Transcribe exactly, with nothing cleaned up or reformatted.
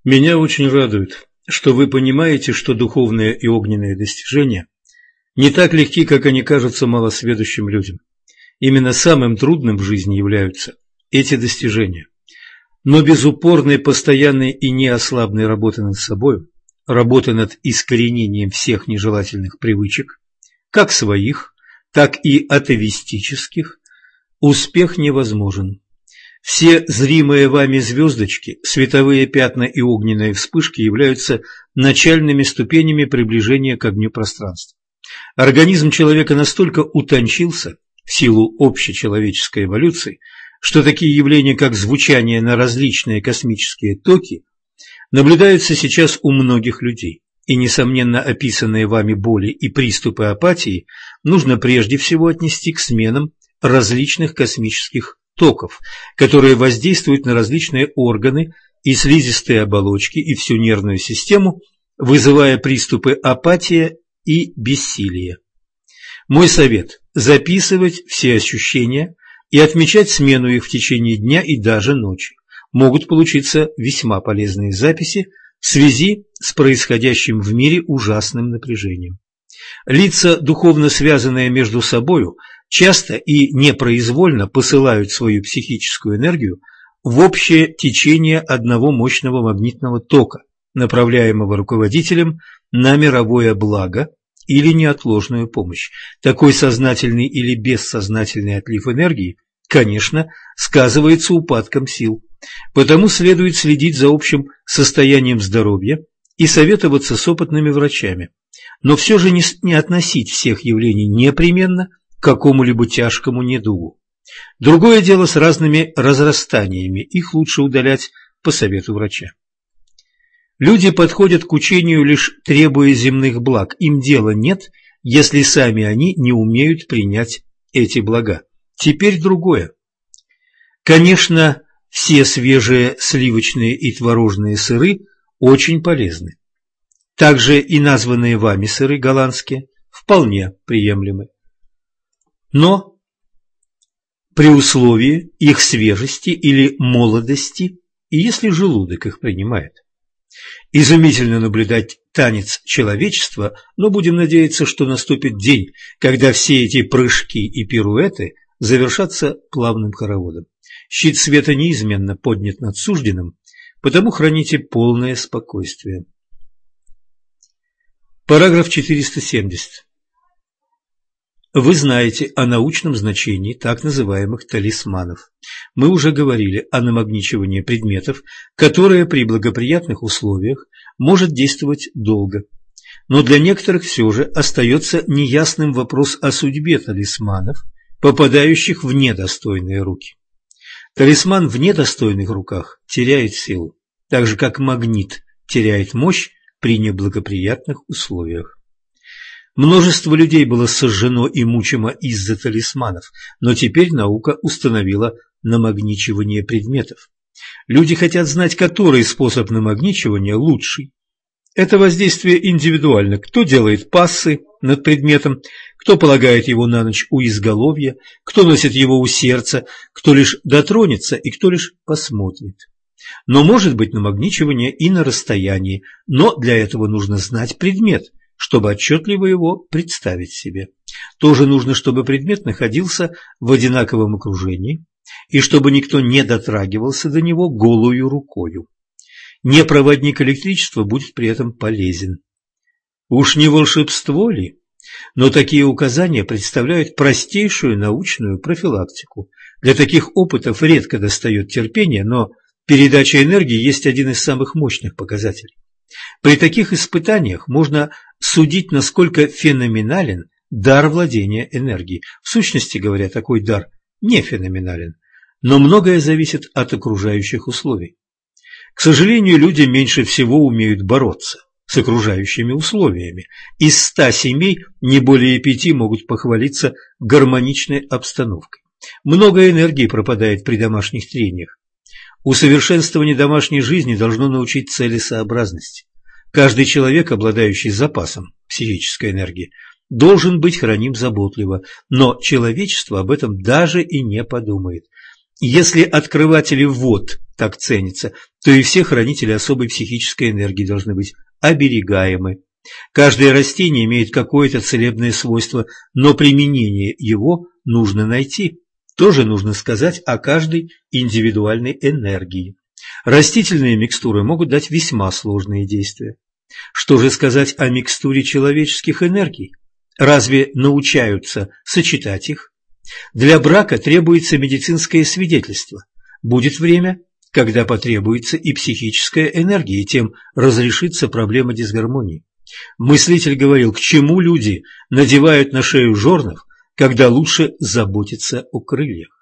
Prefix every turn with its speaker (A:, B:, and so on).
A: Меня очень радует, что вы понимаете, что духовные и огненные достижения не так легки, как они кажутся малосведущим людям. Именно самым трудным в жизни являются эти достижения. Но без упорной, постоянной и неослабной работы над собой, работы над искоренением всех нежелательных привычек, как своих, так и атовистических, успех невозможен. Все зримые вами звездочки, световые пятна и огненные вспышки являются начальными ступенями приближения к огню пространства. Организм человека настолько утончился в силу общечеловеческой эволюции, что такие явления, как звучание на различные космические токи, наблюдаются сейчас у многих людей. И, несомненно, описанные вами боли и приступы апатии нужно прежде всего отнести к сменам различных космических токов, которые воздействуют на различные органы и слизистые оболочки и всю нервную систему, вызывая приступы апатия и бессилия. Мой совет – записывать все ощущения и отмечать смену их в течение дня и даже ночи. Могут получиться весьма полезные записи в связи с происходящим в мире ужасным напряжением. Лица, духовно связанные между собою, часто и непроизвольно посылают свою психическую энергию в общее течение одного мощного магнитного тока, направляемого руководителем на мировое благо или неотложную помощь. Такой сознательный или бессознательный отлив энергии, конечно, сказывается упадком сил. Потому следует следить за общим состоянием здоровья и советоваться с опытными врачами, но все же не, не относить всех явлений непременно к какому-либо тяжкому недугу. Другое дело с разными разрастаниями, их лучше удалять по совету врача. Люди подходят к учению лишь требуя земных благ, им дела нет, если сами они не умеют принять эти блага. Теперь другое. Конечно, все свежие сливочные и творожные сыры очень полезны. Также и названные вами сыры голландские вполне приемлемы. Но при условии их свежести или молодости, и если желудок их принимает. Изумительно наблюдать танец человечества, но будем надеяться, что наступит день, когда все эти прыжки и пируэты завершатся плавным хороводом. Щит света неизменно поднят над сужденным, потому храните полное спокойствие. Параграф четыреста семьдесят. Вы знаете о научном значении так называемых талисманов. Мы уже говорили о намагничивании предметов, которое при благоприятных условиях может действовать долго. Но для некоторых все же остается неясным вопрос о судьбе талисманов, попадающих в недостойные руки. Талисман в недостойных руках теряет силу, так же как магнит теряет мощь при неблагоприятных условиях. Множество людей было сожжено и мучимо из-за талисманов, но теперь наука установила намагничивание предметов. Люди хотят знать, который способ намагничивания лучший. Это воздействие индивидуально. Кто делает пассы над предметом, кто полагает его на ночь у изголовья, кто носит его у сердца, кто лишь дотронется и кто лишь посмотрит. Но может быть намагничивание и на расстоянии, но для этого нужно знать предмет, чтобы отчетливо его представить себе. Тоже нужно, чтобы предмет находился в одинаковом окружении и чтобы никто не дотрагивался до него голую рукою. Непроводник электричества будет при этом полезен. Уж не волшебство ли? Но такие указания представляют простейшую научную профилактику. Для таких опытов редко достает терпения, но передача энергии есть один из самых мощных показателей. При таких испытаниях можно судить, насколько феноменален дар владения энергией. В сущности говоря, такой дар не феноменален, но многое зависит от окружающих условий. К сожалению, люди меньше всего умеют бороться с окружающими условиями. Из ста семей не более пяти могут похвалиться гармоничной обстановкой. Много энергии пропадает при домашних трениях. Усовершенствование домашней жизни должно научить целесообразности. Каждый человек, обладающий запасом психической энергии, должен быть храним заботливо, но человечество об этом даже и не подумает. Если открыватели вод так ценится, то и все хранители особой психической энергии должны быть оберегаемы. Каждое растение имеет какое-то целебное свойство, но применение его нужно найти. Тоже нужно сказать о каждой индивидуальной энергии. Растительные микстуры могут дать весьма сложные действия. Что же сказать о микстуре человеческих энергий? Разве научаются сочетать их? Для брака требуется медицинское свидетельство. Будет время, когда потребуется и психическая энергия, и тем разрешится проблема дисгармонии. Мыслитель говорил, к чему люди надевают на шею жорнов, когда лучше заботиться о крыльях.